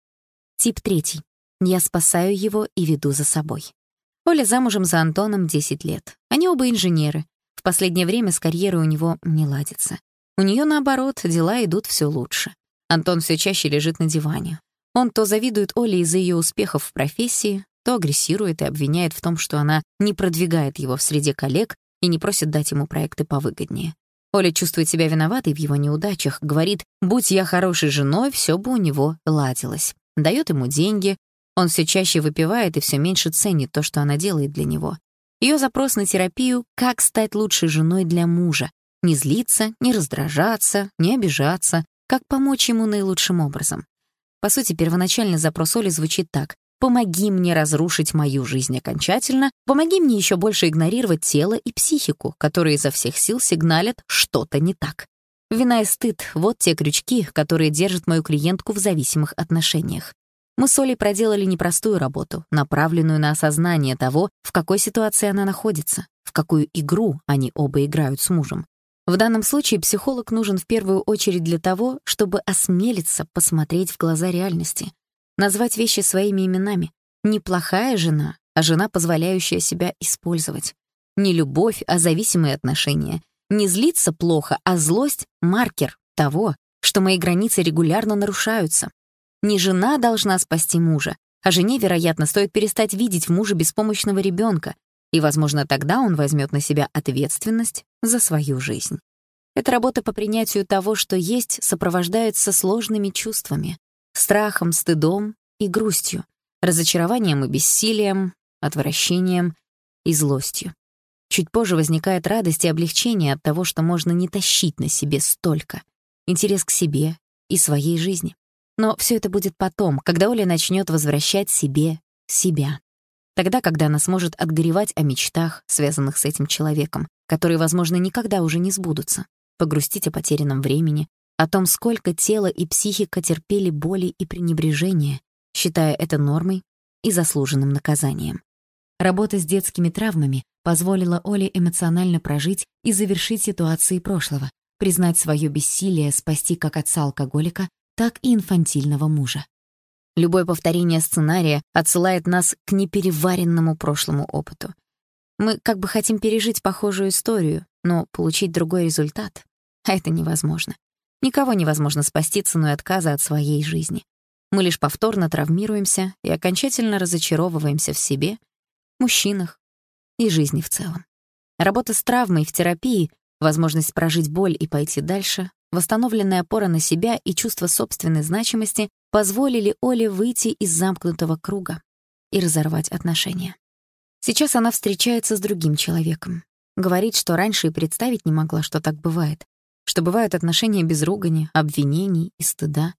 Тип 3. Я спасаю его и веду за собой. Оля замужем за Антоном 10 лет. Они оба инженеры. В последнее время с карьерой у него не ладится. У нее наоборот, дела идут все лучше. Антон все чаще лежит на диване. Он то завидует Оле из-за ее успехов в профессии, то агрессирует и обвиняет в том, что она не продвигает его в среде коллег и не просит дать ему проекты повыгоднее. Оля чувствует себя виноватой в его неудачах, говорит: «Будь я хорошей женой, все бы у него ладилось». Дает ему деньги, он все чаще выпивает и все меньше ценит то, что она делает для него. Ее запрос на терапию — как стать лучшей женой для мужа, не злиться, не раздражаться, не обижаться, как помочь ему наилучшим образом. По сути, первоначальный запрос Оли звучит так: «Помоги мне разрушить мою жизнь окончательно, помоги мне еще больше игнорировать тело и психику, которые изо всех сил сигналят, что-то не так». Вина и стыд — вот те крючки, которые держат мою клиентку в зависимых отношениях. Мы с Олей проделали непростую работу, направленную на осознание того, в какой ситуации она находится, в какую игру они оба играют с мужем. В данном случае психолог нужен в первую очередь для того, чтобы осмелиться посмотреть в глаза реальности, назвать вещи своими именами. Не плохая жена, а жена, позволяющая себя использовать. Не любовь, а зависимые отношения. Не злиться плохо, а злость — маркер того, что мои границы регулярно нарушаются. Не жена должна спасти мужа, а жене, вероятно, стоит перестать видеть в муже беспомощного ребенка, и, возможно, тогда он возьмет на себя ответственность за свою жизнь. Эта работа по принятию того, что есть, сопровождается сложными чувствами — страхом, стыдом и грустью, разочарованием и бессилием, отвращением и злостью. Чуть позже возникает радость и облегчение от того, что можно не тащить на себе столько, интерес к себе и своей жизни. Но все это будет потом, когда Оля начнет возвращать себе себя. Тогда, когда она сможет отгоревать о мечтах, связанных с этим человеком, которые, возможно, никогда уже не сбудутся, погрустить о потерянном времени, о том, сколько тело и психика терпели боли и пренебрежение, считая это нормой и заслуженным наказанием. Работа с детскими травмами позволила Оле эмоционально прожить и завершить ситуации прошлого, признать свое бессилие спасти как отца-алкоголика, так и инфантильного мужа. Любое повторение сценария отсылает нас к непереваренному прошлому опыту. Мы как бы хотим пережить похожую историю, но получить другой результат. А это невозможно. Никого невозможно спасти ценой отказа от своей жизни. Мы лишь повторно травмируемся и окончательно разочаровываемся в себе, мужчинах и жизни в целом. Работа с травмой в терапии, возможность прожить боль и пойти дальше, восстановленная опора на себя и чувство собственной значимости позволили Оле выйти из замкнутого круга и разорвать отношения. Сейчас она встречается с другим человеком. Говорит, что раньше и представить не могла, что так бывает, что бывают отношения без ругани, обвинений и стыда.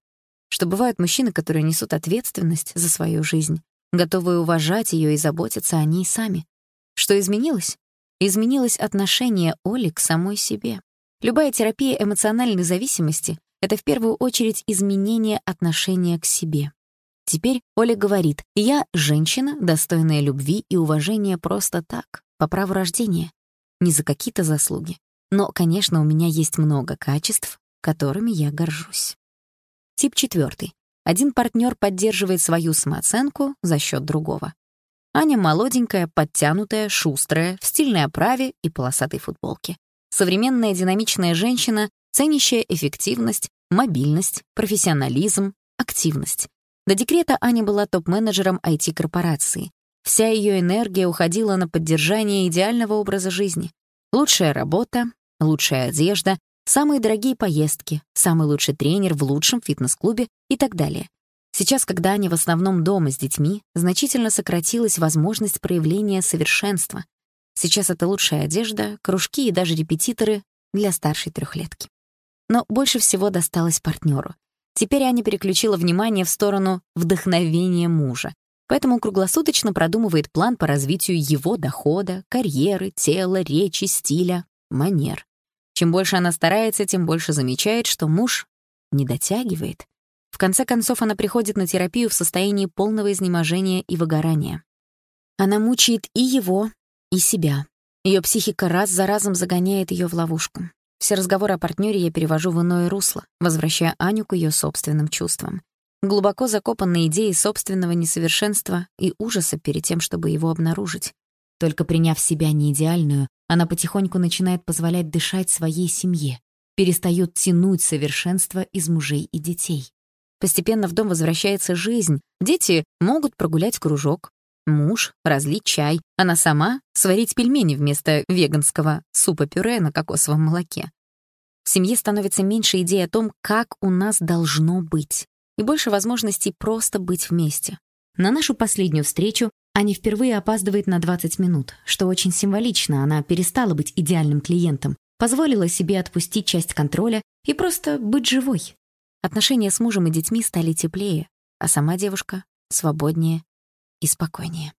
что бывают мужчины, которые несут ответственность за свою жизнь, готовые уважать ее и заботиться о ней сами. Что изменилось? Изменилось отношение Оли к самой себе. Любая терапия эмоциональной зависимости — это в первую очередь изменение отношения к себе. Теперь Оля говорит: «Я женщина, достойная любви и уважения просто так, по праву рождения, не за какие-то заслуги. Но, конечно, у меня есть много качеств, которыми я горжусь». Тип 4. Один партнер поддерживает свою самооценку за счет другого. Аня молоденькая, подтянутая, шустрая, в стильной оправе и полосатой футболке. Современная динамичная женщина, ценящая эффективность, мобильность, профессионализм, активность. До декрета Аня была топ-менеджером IT-корпорации. Вся ее энергия уходила на поддержание идеального образа жизни. Лучшая работа, лучшая одежда, самые дорогие поездки, самый лучший тренер в лучшем фитнес-клубе и так далее. Сейчас, когда Аня в основном дома с детьми, значительно сократилась возможность проявления совершенства. Сейчас это лучшая одежда, кружки и даже репетиторы для старшей трехлетки. Но больше всего досталось партнеру. Теперь Аня переключила внимание в сторону вдохновения мужа, поэтому круглосуточно продумывает план по развитию его дохода, карьеры, тела, речи, стиля, манер. Чем больше она старается, тем больше замечает, что муж не дотягивает. В конце концов, она приходит на терапию в состоянии полного изнеможения и выгорания. Она мучает и его, и себя. Ее психика раз за разом загоняет ее в ловушку. Все разговоры о партнере я перевожу в иное русло, возвращая Аню к ее собственным чувствам. Глубоко закопанные идеи собственного несовершенства и ужаса перед тем, чтобы его обнаружить. Только приняв себя неидеальную, она потихоньку начинает позволять дышать своей семье, перестает тянуть совершенство из мужей и детей. Постепенно в дом возвращается жизнь. Дети могут прогулять кружок, муж разлить чай, она сама сварить пельмени вместо веганского супа-пюре на кокосовом молоке. В семье становится меньше идей о том, как у нас должно быть, и больше возможностей просто быть вместе. На нашу последнюю встречу Аня впервые опаздывает на 20 минут, что очень символично. Она перестала быть идеальным клиентом, позволила себе отпустить часть контроля и просто быть живой. Отношения с мужем и детьми стали теплее, а сама девушка — свободнее и спокойнее.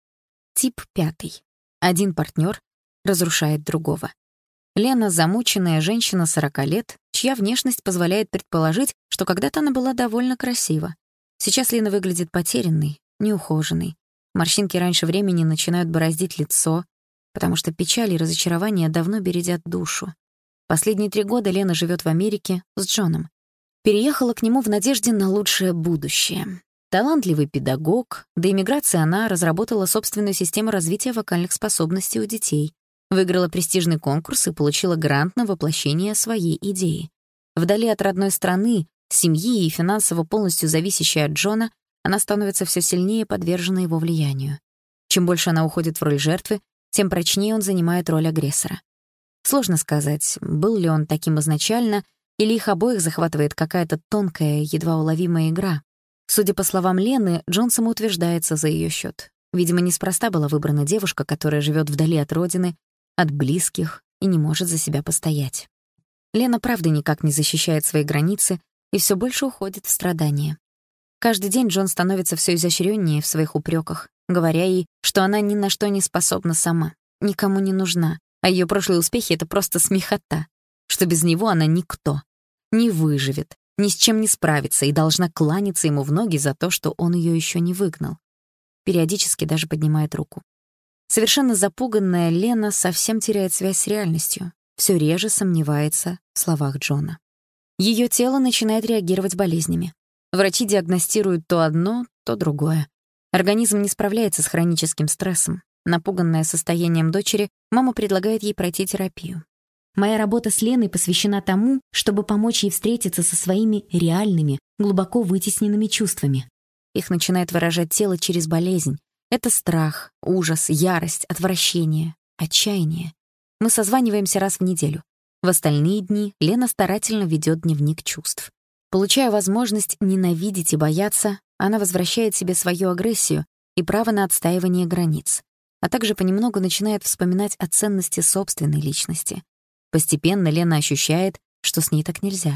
Тип 5. Один партнер разрушает другого. Лена — замученная женщина 40 лет, чья внешность позволяет предположить, что когда-то она была довольно красива. Сейчас Лена выглядит потерянной, неухоженной. Морщинки раньше времени начинают бороздить лицо, потому что печаль и разочарование давно бередят душу. Последние 3 года Лена живет в Америке с Джоном. Переехала к нему в надежде на лучшее будущее. Талантливый педагог, до эмиграции она разработала собственную систему развития вокальных способностей у детей, выиграла престижный конкурс и получила грант на воплощение своей идеи. Вдали от родной страны, семьи и финансово полностью зависящей от Джона, она становится все сильнее подвержена его влиянию. Чем больше она уходит в роль жертвы, тем прочнее он занимает роль агрессора. Сложно сказать, был ли он таким изначально, или их обоих захватывает какая-то тонкая, едва уловимая игра. Судя по словам Лены, Джон самоутверждается за ее счет. Видимо, неспроста была выбрана девушка, которая живет вдали от родины, от близких и не может за себя постоять. Лена правда никак не защищает свои границы и все больше уходит в страдания. Каждый день Джон становится все изощреннее в своих упреках, говоря ей, что она ни на что не способна сама, никому не нужна, а ее прошлые успехи — это просто смехота, что без него она никто, не выживет, ни с чем не справится и должна кланяться ему в ноги за то, что он ее еще не выгнал. Периодически даже поднимает руку. Совершенно запуганная Лена совсем теряет связь с реальностью, все реже сомневается в словах Джона. Ее тело начинает реагировать болезнями. Врачи диагностируют то одно, то другое. Организм не справляется с хроническим стрессом. Напуганная состоянием дочери, мама предлагает ей пройти терапию. Моя работа с Леной посвящена тому, чтобы помочь ей встретиться со своими реальными, глубоко вытесненными чувствами. Их начинает выражать тело через болезнь. Это страх, ужас, ярость, отвращение, отчаяние. Мы созваниваемся раз в неделю. В остальные дни Лена старательно ведет дневник чувств. Получая возможность ненавидеть и бояться, она возвращает себе свою агрессию и право на отстаивание границ, а также понемногу начинает вспоминать о ценности собственной личности. Постепенно Лена ощущает, что с ней так нельзя.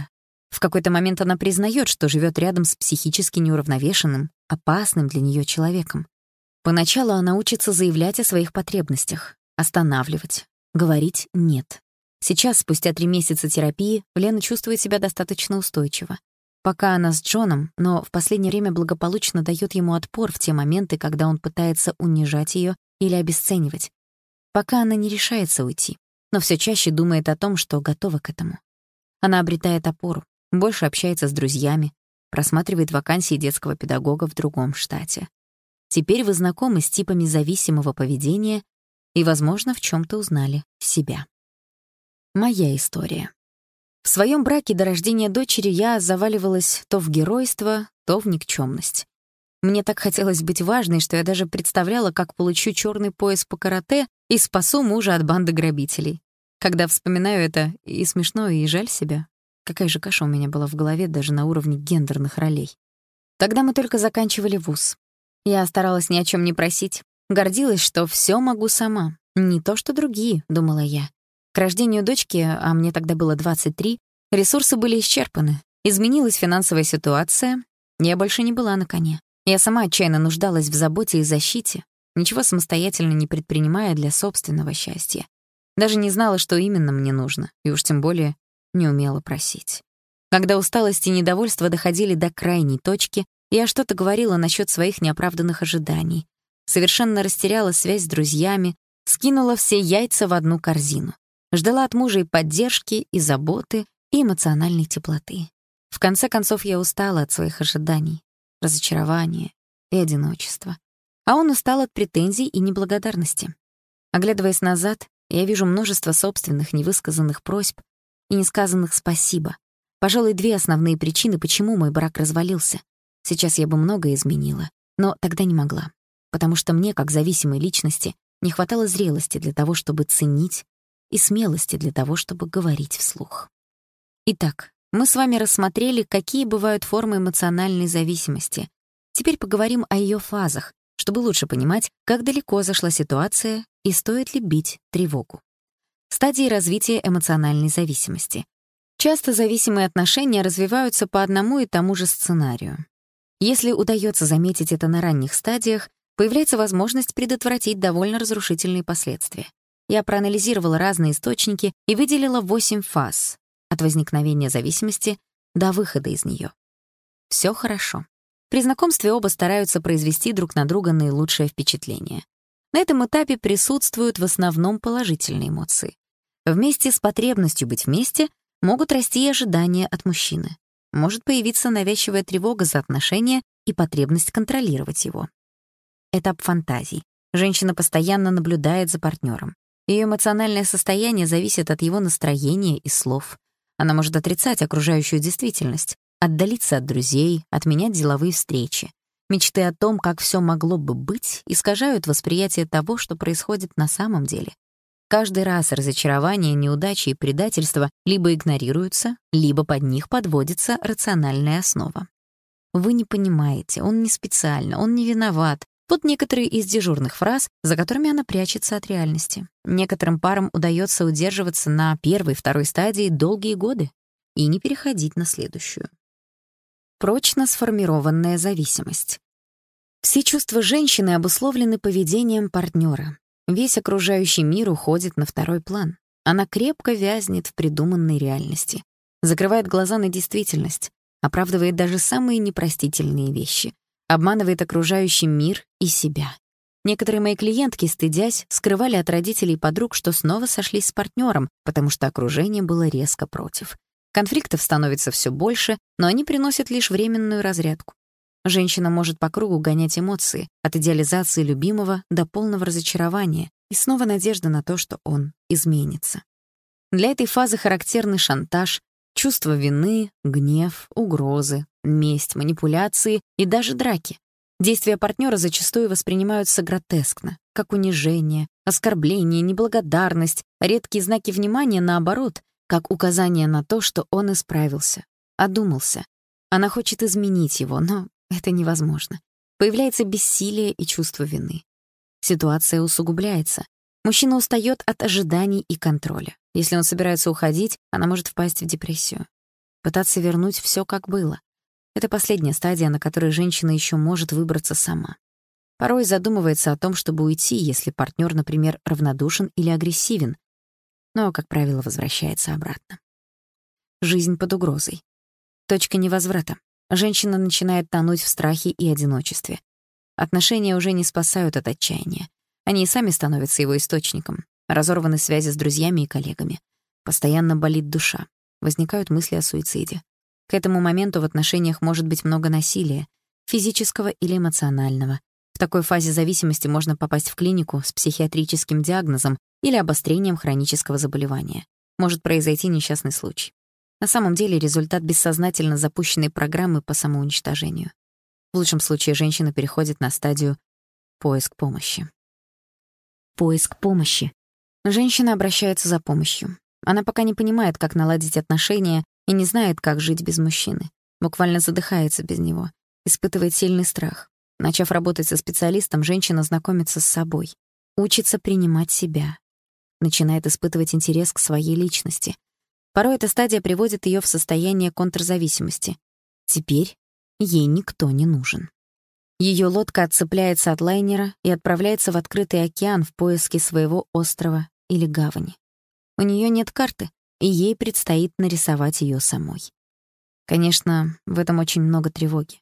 В какой-то момент она признает, что живет рядом с психически неуравновешенным, опасным для нее человеком. Поначалу она учится заявлять о своих потребностях, останавливать, говорить «нет». Сейчас, спустя 3 месяца терапии, Лена чувствует себя достаточно устойчиво. Пока она с Джоном, но в последнее время благополучно дает ему отпор в те моменты, когда он пытается унижать ее или обесценивать. Пока она не решается уйти, но все чаще думает о том, что готова к этому. Она обретает опору, больше общается с друзьями, просматривает вакансии детского педагога в другом штате. Теперь вы знакомы с типами зависимого поведения и, возможно, в чем-то узнали себя. Моя история. В своем браке до рождения дочери я заваливалась то в геройство, то в никчемность. Мне так хотелось быть важной, что я даже представляла, как получу черный пояс по карате и спасу мужа от банды грабителей. Когда вспоминаю это, и смешно, и жаль себя. Какая же каша у меня была в голове даже на уровне гендерных ролей. Тогда мы только заканчивали вуз. Я старалась ни о чем не просить. Гордилась, что все могу сама. Не то, что другие, думала я. К рождению дочки, а мне тогда было 23, ресурсы были исчерпаны. Изменилась финансовая ситуация. Я больше не была на коне. Я сама отчаянно нуждалась в заботе и защите, ничего самостоятельно не предпринимая для собственного счастья. Даже не знала, что именно мне нужно, и уж тем более не умела просить. Когда усталость и недовольство доходили до крайней точки, я что-то говорила насчет своих неоправданных ожиданий, совершенно растеряла связь с друзьями, скинула все яйца в одну корзину. Ждала от мужа и поддержки, и заботы, и эмоциональной теплоты. В конце концов, я устала от своих ожиданий, разочарования и одиночества. А он устал от претензий и неблагодарности. Оглядываясь назад, я вижу множество собственных невысказанных просьб и несказанных «спасибо». Пожалуй, 2 основные причины, почему мой брак развалился. Сейчас я бы многое изменила, но тогда не могла, потому что мне, как зависимой личности, не хватало зрелости для того, чтобы ценить, и смелости для того, чтобы говорить вслух. Итак, мы с вами рассмотрели, какие бывают формы эмоциональной зависимости. Теперь поговорим о ее фазах, чтобы лучше понимать, как далеко зашла ситуация и стоит ли бить тревогу. Стадии развития эмоциональной зависимости. Часто зависимые отношения развиваются по одному и тому же сценарию. Если удается заметить это на ранних стадиях, появляется возможность предотвратить довольно разрушительные последствия. Я проанализировала разные источники и выделила 8 фаз от возникновения зависимости до выхода из нее. Все хорошо. При знакомстве оба стараются произвести друг на друга наилучшее впечатление. На этом этапе присутствуют в основном положительные эмоции. Вместе с потребностью быть вместе могут расти и ожидания от мужчины. Может появиться навязчивая тревога за отношения и потребность контролировать его. Этап фантазий. Женщина постоянно наблюдает за партнером. Ее эмоциональное состояние зависит от его настроения и слов. Она может отрицать окружающую действительность, отдалиться от друзей, отменять деловые встречи. Мечты о том, как все могло бы быть, искажают восприятие того, что происходит на самом деле. Каждый раз разочарование, неудачи и предательство либо игнорируются, либо под них подводится рациональная основа. Вы не понимаете, он не специально, он не виноват. Вот некоторые из дежурных фраз, за которыми она прячется от реальности. Некоторым парам удается удерживаться на 1-2 стадии долгие годы и не переходить на следующую. Прочно сформированная зависимость. Все чувства женщины обусловлены поведением партнера. Весь окружающий мир уходит на второй план. Она крепко вязнет в придуманной реальности, закрывает глаза на действительность, оправдывает даже самые непростительные вещи, обманывает окружающий мир и себя. Некоторые мои клиентки, стыдясь, скрывали от родителей и подруг, что снова сошлись с партнером, потому что окружение было резко против. Конфликтов становится все больше, но они приносят лишь временную разрядку. Женщина может по кругу гонять эмоции, от идеализации любимого до полного разочарования, и снова надежда на то, что он изменится. Для этой фазы характерны шантаж, чувство вины, гнев, угрозы, месть, манипуляции и даже драки. Действия партнера зачастую воспринимаются гротескно, как унижение, оскорбление, неблагодарность, редкие знаки внимания, наоборот, как указание на то, что он исправился, одумался. Она хочет изменить его, но это невозможно. Появляется бессилие и чувство вины. Ситуация усугубляется. Мужчина устаёт от ожиданий и контроля. Если он собирается уходить, она может впасть в депрессию. пытаться вернуть всё, как было. Это последняя стадия, на которой женщина ещё может выбраться сама. Порой задумывается о том, чтобы уйти, если партнёр, например, равнодушен или агрессивен, но, как правило, возвращается обратно. Жизнь под угрозой. Точка невозврата. Женщина начинает тонуть в страхе и одиночестве. Отношения уже не спасают от отчаяния. Они и сами становятся его источником. Разорваны связи с друзьями и коллегами. Постоянно болит душа. Возникают мысли о суициде. К этому моменту в отношениях может быть много насилия, физического или эмоционального. В такой фазе зависимости можно попасть в клинику с психиатрическим диагнозом или обострением хронического заболевания. Может произойти несчастный случай. На самом деле результат бессознательно запущенной программы по самоуничтожению. В лучшем случае женщина переходит на стадию «поиск помощи». Поиск помощи. Женщина обращается за помощью. Она пока не понимает, как наладить отношения и не знает, как жить без мужчины. Буквально задыхается без него, испытывает сильный страх. Начав работать со специалистом, женщина знакомится с собой, учится принимать себя, начинает испытывать интерес к своей личности. Порой эта стадия приводит её в состояние контрзависимости. Теперь ей никто не нужен. Её лодка отцепляется от лайнера и отправляется в открытый океан в поиске своего острова или гавани. У неё нет карты, и ей предстоит нарисовать её самой. Конечно, в этом очень много тревоги.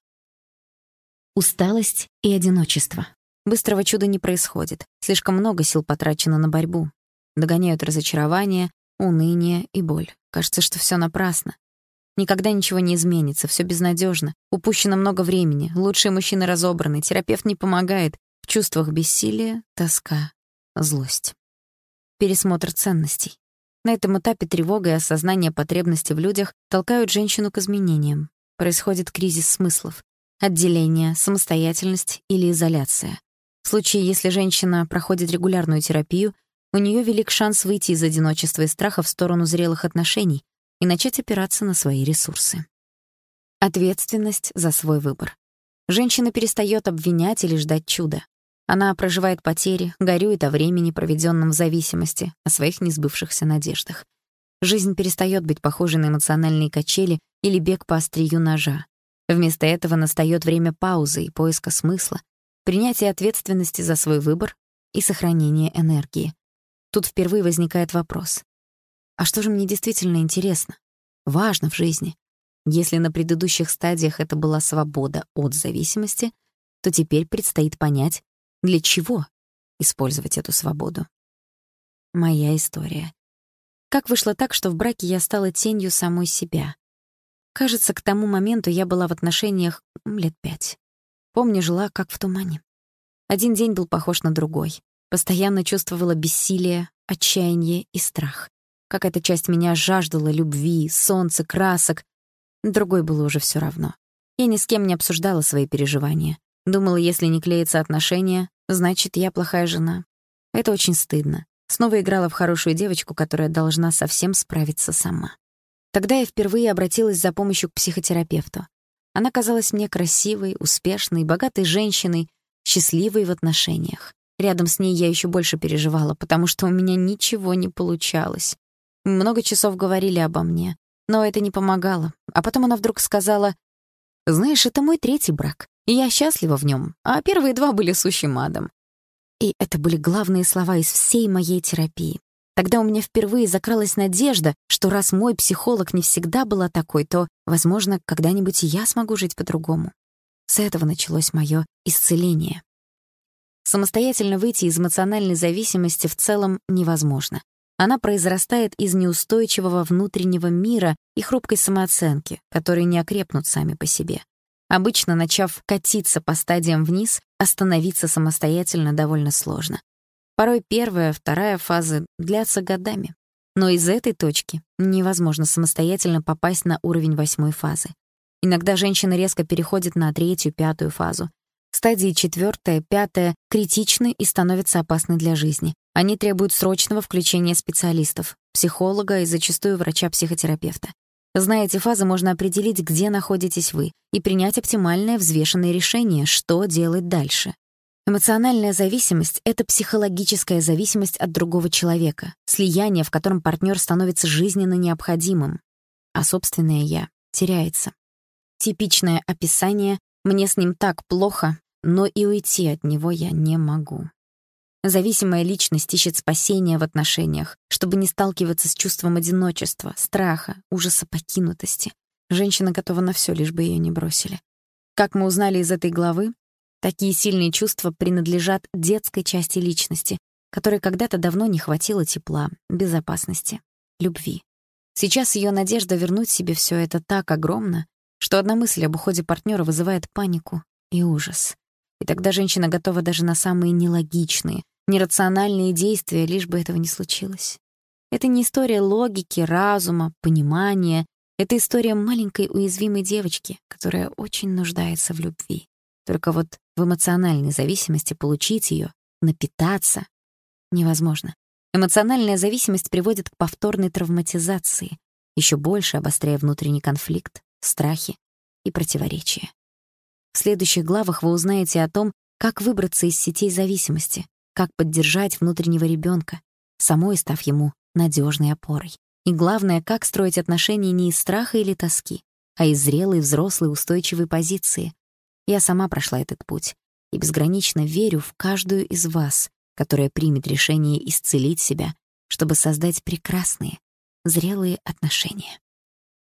Усталость и одиночество. Быстрого чуда не происходит. Слишком много сил потрачено на борьбу. Догоняют разочарование, уныние и боль. Кажется, что всё напрасно. Никогда ничего не изменится, всё безнадёжно. Упущено много времени, лучшие мужчины разобраны, терапевт не помогает. В чувствах бессилия, тоска, злость. Пересмотр ценностей. На этом этапе тревога и осознание потребностей в людях толкают женщину к изменениям. Происходит кризис смыслов. Отделение, самостоятельность или изоляция. В случае, если женщина проходит регулярную терапию, у неё велик шанс выйти из одиночества и страха в сторону зрелых отношений и начать опираться на свои ресурсы. Ответственность за свой выбор. Женщина перестаёт обвинять или ждать чуда. Она проживает потери, горюет о времени, проведённом в зависимости, о своих несбывшихся надеждах. Жизнь перестаёт быть похожей на эмоциональные качели или бег по острию ножа. Вместо этого настаёт время паузы и поиска смысла, принятия ответственности за свой выбор и сохранения энергии. Тут впервые возникает вопрос: а что же мне действительно интересно, важно в жизни? Если на предыдущих стадиях это была свобода от зависимости, то теперь предстоит понять, для чего использовать эту свободу. Моя история. Как вышло так, что в браке я стала тенью самой себя? Кажется, к тому моменту я была в отношениях лет 5. Помню, жила как в тумане. Один день был похож на другой. Постоянно чувствовала бессилие, отчаяние и страх. Какая-то часть меня жаждала любви, солнца, красок. Другой было уже всё равно. Я ни с кем не обсуждала свои переживания. Думала, если не клеятся отношения, значит, я плохая жена. Это очень стыдно. Снова играла в хорошую девочку, которая должна совсем справиться сама. Тогда я впервые обратилась за помощью к психотерапевту. Она казалась мне красивой, успешной, богатой женщиной, счастливой в отношениях. Рядом с ней я ещё больше переживала, потому что у меня ничего не получалось. Много часов говорили обо мне, но это не помогало. А потом она вдруг сказала: «Знаешь, это мой 3-й брак, и я счастлива в нём, а первые 2 были сущим адом». И это были главные слова из всей моей терапии. Тогда у меня впервые закралась надежда, что раз мой психолог не всегда была такой, то, возможно, когда-нибудь и я смогу жить по-другому. С этого началось моё исцеление. Самостоятельно выйти из эмоциональной зависимости в целом невозможно. Она произрастает из неустойчивого внутреннего мира и хрупкой самооценки, которые не окрепнут сами по себе. Обычно, начав катиться по стадиям вниз, остановиться самостоятельно довольно сложно. Порой 1-я, 2-я фазы длятся годами. Но из этой точки невозможно самостоятельно попасть на уровень 8-й фазы. Иногда женщина резко переходит на 3-ю, 5-ю фазу. Стадии 4-я, 5-я критичны и становятся опасны для жизни. Они требуют срочного включения специалистов, психолога и зачастую врача-психотерапевта. Зная эти фазы, можно определить, где находитесь вы, и принять оптимальное взвешенное решение, что делать дальше. Эмоциональная зависимость — это психологическая зависимость от другого человека, слияние, в котором партнер становится жизненно необходимым. А собственное «я» теряется. Типичное описание «мне с ним так плохо, но и уйти от него я не могу». Зависимая личность ищет спасения в отношениях, чтобы не сталкиваться с чувством одиночества, страха, ужаса покинутости. Женщина готова на всё, лишь бы её не бросили. Как мы узнали из этой главы, такие сильные чувства принадлежат детской части личности, которой когда-то давно не хватило тепла, безопасности, любви. Сейчас её надежда вернуть себе всё это так огромна, что одна мысль об уходе партнёра вызывает панику и ужас. И тогда женщина готова даже на самые нелогичные, нерациональные действия, лишь бы этого не случилось. Это не история логики, разума, понимания. Это история маленькой уязвимой девочки, которая очень нуждается в любви. Только вот в эмоциональной зависимости получить её, напитаться невозможно. Эмоциональная зависимость приводит к повторной травматизации, ещё больше обостряя внутренний конфликт, страхи и противоречия. В следующих главах вы узнаете о том, как выбраться из сетей зависимости, как поддержать внутреннего ребёнка, самой став ему надёжной опорой. И главное, как строить отношения не из страха или тоски, а из зрелой, взрослой, устойчивой позиции. Я сама прошла этот путь и безгранично верю в каждую из вас, которая примет решение исцелить себя, чтобы создать прекрасные, зрелые отношения.